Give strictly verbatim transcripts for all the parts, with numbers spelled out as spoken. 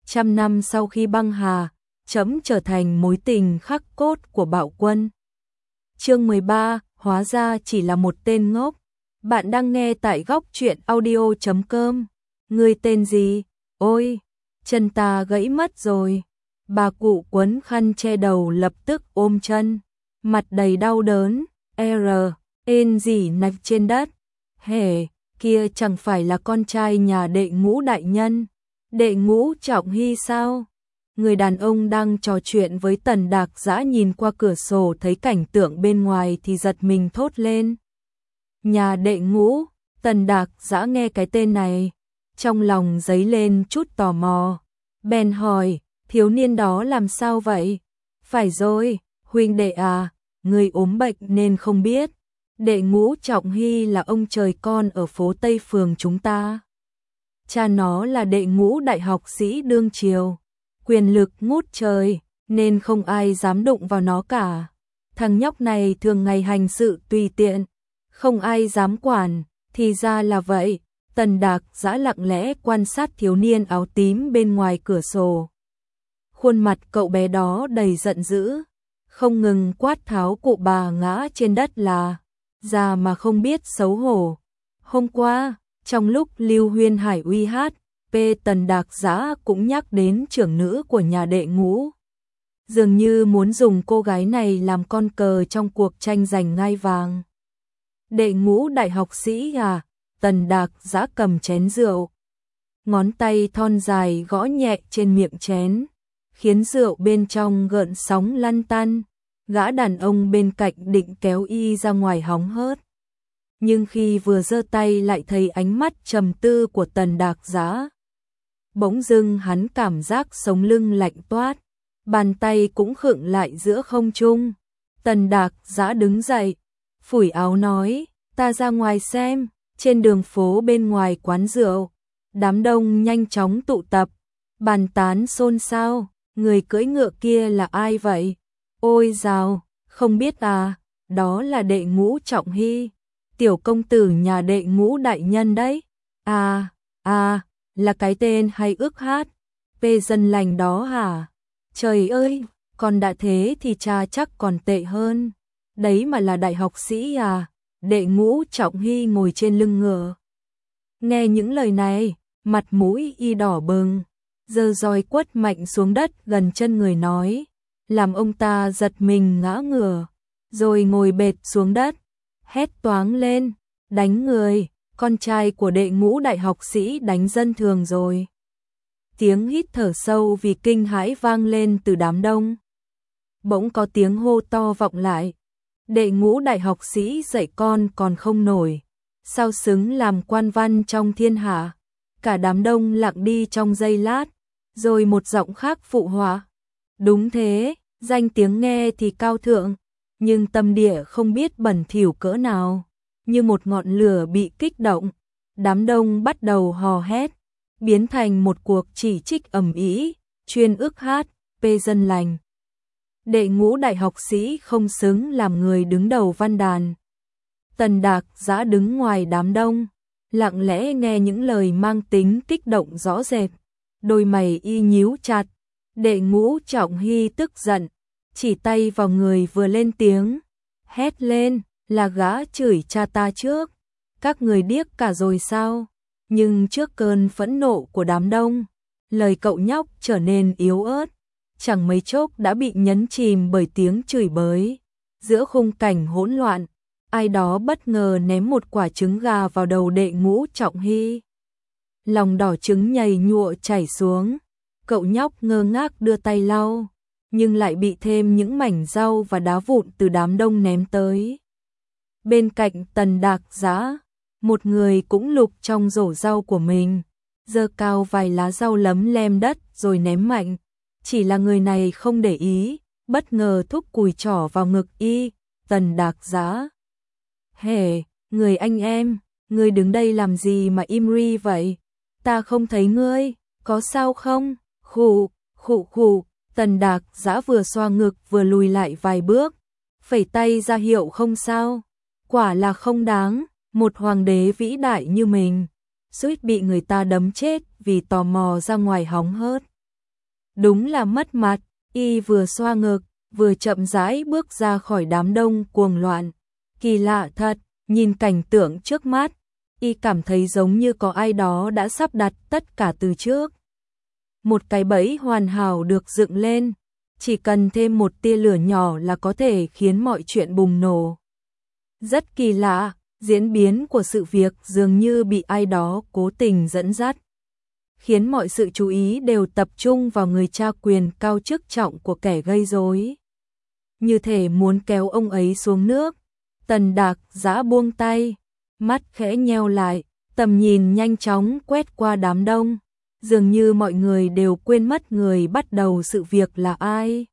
Trăm năm sau khi băng hà, trẫm trở thành mối tình khắc cốt của Bạo Quân. Chương mười ba, hóa ra chỉ là một tên ngốc. Bạn đang nghe tại góc truyện audio chấm com. Ngươi tên gì? Ôi, chân ta gãy mất rồi. Bà cụ quấn khăn che đầu lập tức ôm chân, mặt đầy đau đớn. R, ên gì nạch trên đất. Hề, kia chẳng phải là con trai nhà đệ Ngũ đại nhân, đệ Ngũ Trọng Hy sao? Người đàn ông đang trò chuyện với Tần Đạc Dã nhìn qua cửa sổ thấy cảnh tượng bên ngoài thì giật mình thốt lên. Nhà đệ Ngũ. Tần Đạc Dã nghe cái tên này, trong lòng dấy lên chút tò mò, bèn hỏi, thiếu niên đó làm sao vậy? Phải rồi, huynh đệ à, người ốm bệnh nên không biết. Đệ Ngũ Trọng Hy là ông trời con ở phố Tây Phường chúng ta. Cha nó là đệ Ngũ đại học sĩ đương triều, quyền lực ngút trời, nên không ai dám đụng vào nó cả. Thằng nhóc này thường ngày hành sự tùy tiện, không ai dám quản, thì ra là vậy. Tần Đạc Dã lặng lẽ quan sát thiếu niên áo tím bên ngoài cửa sổ. Khuôn mặt cậu bé đó đầy giận dữ, không ngừng quát tháo cụ bà ngã trên đất là già mà không biết xấu hổ. Hôm qua, trong lúc Lưu Huyên Hải uy hát, P Tần Đạc Dã cũng nhắc đến trưởng nữ của nhà đệ Ngũ. Dường như muốn dùng cô gái này làm con cờ trong cuộc tranh giành ngai vàng. Đệ Ngũ đại học sĩ à? Tần Đạc Dã cầm chén rượu, ngón tay thon dài gõ nhẹ trên miệng chén, khiến rượu bên trong gợn sóng lăn tăn. Gã đàn ông bên cạnh định kéo y ra ngoài hóng hớt, nhưng khi vừa giơ tay lại thấy ánh mắt trầm tư của Tần Đạc Dã. Bỗng dưng hắn cảm giác sống lưng lạnh toát, bàn tay cũng khựng lại giữa không trung. Tần Đạc Dã đứng dậy, phủi áo nói, ta ra ngoài xem. Trên đường phố bên ngoài quán rượu, đám đông nhanh chóng tụ tập, bàn tán xôn xao, người cưỡi ngựa kia là ai vậy? Ôi dào, không biết à, đó là đệ Ngũ Trọng Hy, tiểu công tử nhà đệ Ngũ đại nhân đấy. À, à, là cái tên hay ước hát, P dân lành đó hả? Trời ơi, còn đã thế thì cha chắc còn tệ hơn, đấy mà là đại học sĩ à? Đệ Ngũ Trọng Hy ngồi trên lưng ngựa. Nghe những lời này, mặt mũi y đỏ bừng, giơ roi quất mạnh xuống đất gần chân người nói, làm ông ta giật mình ngã ngửa, rồi ngồi bệt xuống đất, hét toáng lên, đánh người, con trai của đệ Ngũ đại học sĩ đánh dân thường rồi. Tiếng hít thở sâu vì kinh hãi vang lên từ đám đông. Bỗng có tiếng hô to vọng lại. Đệ Ngũ đại học sĩ dạy con còn không nổi, sao xứng làm quan văn trong thiên hạ? Cả đám đông lặng đi trong giây lát, rồi một giọng khác phụ họa. Đúng thế, danh tiếng nghe thì cao thượng, nhưng tâm địa không biết bẩn thỉu cỡ nào. Như một ngọn lửa bị kích động, đám đông bắt đầu hò hét, biến thành một cuộc chỉ trích ầm ĩ, chuyên ước hát, P dân lành. Đệ Ngũ đại học sĩ không xứng làm người đứng đầu văn đàn. Tần Đạc Dã đứng ngoài đám đông, lặng lẽ nghe những lời mang tính kích động rõ rệt, đôi mày y nhíu chặt. Đệ Ngũ Trọng Hy tức giận, chỉ tay vào người vừa lên tiếng, hét lên, là gã chửi cha ta trước, các người điếc cả rồi sao? Nhưng trước cơn phẫn nộ của đám đông, lời cậu nhóc trở nên yếu ớt, chẳng mấy chốc đã bị nhấn chìm bởi tiếng chửi bới. Giữa khung cảnh hỗn loạn, ai đó bất ngờ ném một quả trứng gà vào đầu đệ Ngũ Trọng Hy. Lòng đỏ trứng nhầy nhụa chảy xuống, cậu nhóc ngơ ngác đưa tay lau, nhưng lại bị thêm những mảnh rau và đá vụn từ đám đông ném tới. Bên cạnh Tần Đạc Dã, một người cũng lục trong rổ rau của mình, giơ cao vài lá rau lấm lem đất rồi ném mạnh. Chỉ là người này không để ý, bất ngờ thúc cùi trỏ vào ngực y. Tần Đạc Dã, hề, người anh em, ngươi đứng đây làm gì mà im ri vậy? Ta không thấy ngươi, có sao không? Khụ, khụ khụ. Tần Đạc Dã vừa xoa ngực vừa lùi lại vài bước, phẩy tay ra hiệu không sao. Quả là không đáng, một hoàng đế vĩ đại như mình, suýt bị người ta đấm chết vì tò mò ra ngoài hóng hớt. đúng là mất mặt. Y vừa xoa ngực, vừa chậm rãi bước ra khỏi đám đông cuồng loạn. Kỳ lạ thật, nhìn cảnh tượng trước mắt, Y cảm thấy giống như có ai đó đã sắp đặt tất cả từ trước. Một cái bẫy hoàn hảo được dựng lên, chỉ cần thêm một tia lửa nhỏ là có thể khiến mọi chuyện bùng nổ. Rất kỳ lạ, diễn biến của sự việc dường như bị ai đó cố tình dẫn dắt, khiến mọi sự chú ý đều tập trung vào người cha quyền cao chức trọng của kẻ gây rối. Như thể muốn kéo ông ấy xuống nước. Tần Đạc Dã buông tay, mắt khẽ nheo lại, tầm nhìn nhanh chóng quét qua đám đông, dường như mọi người đều quên mất người bắt đầu sự việc là ai.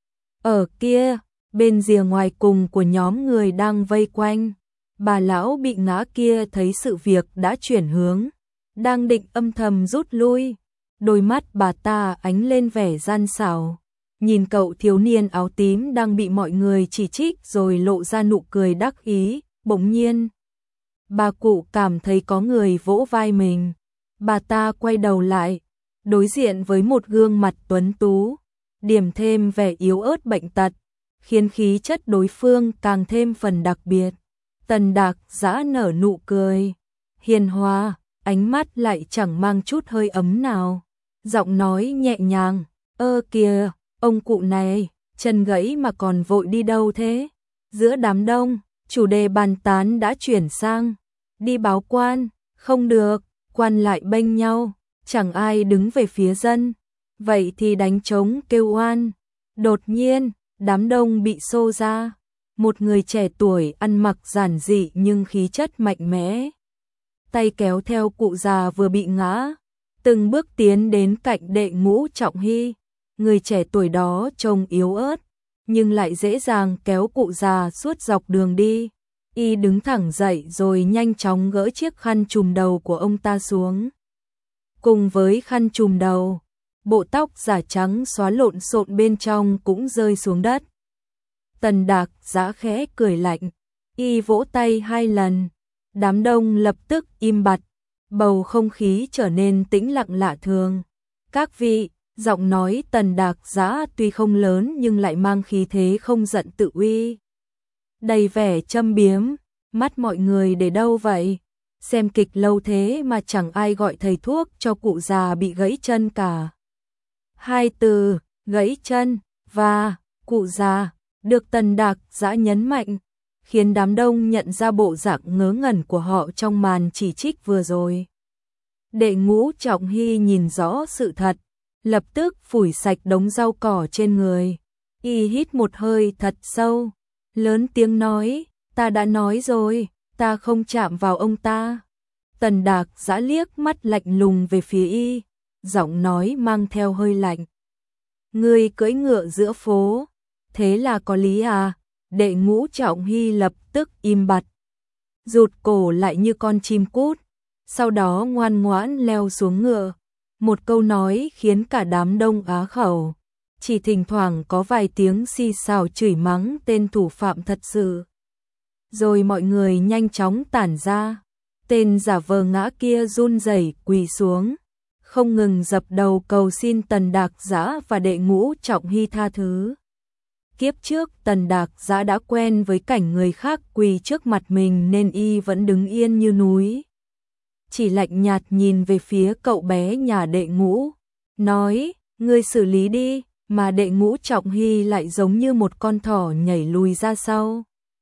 Ở kia, bên rìa ngoài cùng của nhóm người đang vây quanh, bà lão bị ngã kia thấy sự việc đã chuyển hướng, đang định âm thầm rút lui, đôi mắt bà ta ánh lên vẻ gian xảo, nhìn cậu thiếu niên áo tím đang bị mọi người chỉ trích rồi lộ ra nụ cười đắc ý. Bỗng nhiên, bà cụ cảm thấy có người vỗ vai mình, bà ta quay đầu lại, đối diện với một gương mặt tuấn tú, điểm thêm vẻ yếu ớt bệnh tật, khiến khí chất đối phương càng thêm phần đặc biệt. Tần Đạc Dã nở nụ cười hiền hòa, ánh mắt lại chẳng mang chút hơi ấm nào, giọng nói nhẹ nhàng, ơ kìa, ông cụ này, chân gãy mà còn vội đi đâu thế? Giữa đám đông, chủ đề bàn tán đã chuyển sang, đi báo quan, không được, quan lại bênh nhau, chẳng ai đứng về phía dân, vậy thì đánh trống kêu oan. Đột nhiên, đám đông bị xô ra, một người trẻ tuổi ăn mặc giản dị nhưng khí chất mạnh mẽ, tay kéo theo cụ già vừa bị ngã, từng bước tiến đến cạnh Đệ Ngũ Trọng Hy. Người trẻ tuổi đó trông yếu ớt, nhưng lại dễ dàng kéo cụ già suốt dọc đường đi. Y đứng thẳng dậy rồi nhanh chóng gỡ chiếc khăn trùm đầu của ông ta xuống. Cùng với khăn trùm đầu, bộ tóc giả trắng xóa lộn xộn bên trong cũng rơi xuống đất. Tần Đạc Dã khẽ cười lạnh, Y vỗ tay hai lần, đám đông lập tức im bặt, bầu không khí trở nên tĩnh lặng lạ thường. Các vị, giọng nói Tần Đạc Dã tuy không lớn nhưng lại mang khí thế không giận tự uy, đầy vẻ châm biếm. Mắt mọi người để đâu vậy? Xem kịch lâu thế mà chẳng ai gọi thầy thuốc cho cụ già bị gãy chân cả. Hai từ, gãy chân và cụ già, được Tần Đạc Dã nhấn mạnh, khiến đám đông nhận ra bộ dạng ngớ ngẩn của họ trong màn chỉ trích vừa rồi. Đệ Ngũ Trọng Hy nhìn rõ sự thật, lập tức phủi sạch đống rau cỏ trên người. Y hít một hơi thật sâu, lớn tiếng nói, ta đã nói rồi, ta không chạm vào ông ta. Tần Đạc Dã liếc mắt lạnh lùng về phía Y, giọng nói mang theo hơi lạnh. Ngươi cưỡi ngựa giữa phố, thế là có lý à? Đệ Ngũ Trọng Hy lập tức im bặt, rụt cổ lại như con chim cút, sau đó ngoan ngoãn leo xuống ngựa. Một câu nói khiến cả đám đông á khẩu, chỉ thỉnh thoảng có vài tiếng xì xào chửi mắng tên thủ phạm thật sự. Rồi mọi người nhanh chóng tản ra, tên giả vờ ngã kia run rẩy quỳ xuống, không ngừng dập đầu cầu xin Tần Đạc Dã và Đệ Ngũ Trọng Hy tha thứ. Kiếp trước Tần Đạc Dã đã quen với cảnh người khác quỳ trước mặt mình nên Y vẫn đứng yên như núi, chỉ lạnh nhạt nhìn về phía cậu bé nhà Đệ Ngũ, nói, ngươi xử lý đi, mà Đệ Ngũ Trọng Hy lại giống như một con thỏ nhảy lùi ra sau,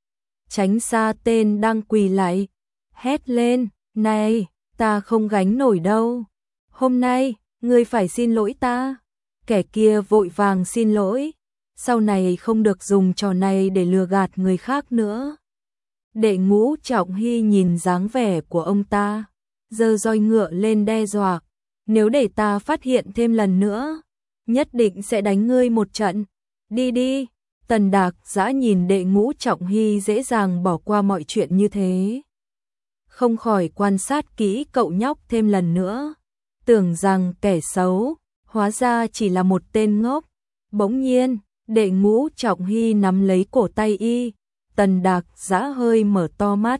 tránh xa tên đang quỳ lại, hét lên, này, ta không gánh nổi đâu, hôm nay, ngươi phải xin lỗi ta. Kẻ kia vội vàng xin lỗi, sau này không được dùng trò này để lừa gạt người khác nữa. Đệ Ngũ Trọng Hy nhìn dáng vẻ của ông ta, giơ roi ngựa lên đe dọa, nếu để ta phát hiện thêm lần nữa, nhất định sẽ đánh ngươi một trận. Đi đi. Tần Đạc Dã nhìn Đệ Ngũ Trọng Hy dễ dàng bỏ qua mọi chuyện như thế, không khỏi quan sát kỹ cậu nhóc thêm lần nữa, tưởng rằng kẻ xấu, hóa ra chỉ là một tên ngốc. Bỗng nhiên, Đệ Ngũ Trọng Hy nắm lấy cổ tay Y, Tần Đạc Dã hơi mở to mắt,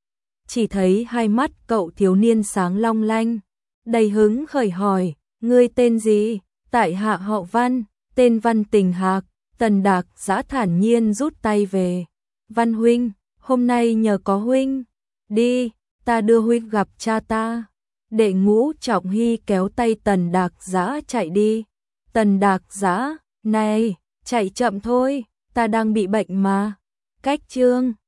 chỉ thấy hai mắt cậu thiếu niên sáng long lanh, đầy hứng khởi hỏi, ngươi tên gì? Tại hạ họ Văn, tên Văn Tình Hạc. Tần Đạc Giã thản nhiên rút tay về. Văn huynh, hôm nay nhờ có huynh. Đi, ta đưa huynh gặp cha ta. Đệ Ngũ Trọng Hy kéo tay Tần Đạc Giã chạy đi. Tần Đạc Giã, này, chạy chậm thôi, ta đang bị bệnh mà. Cách chương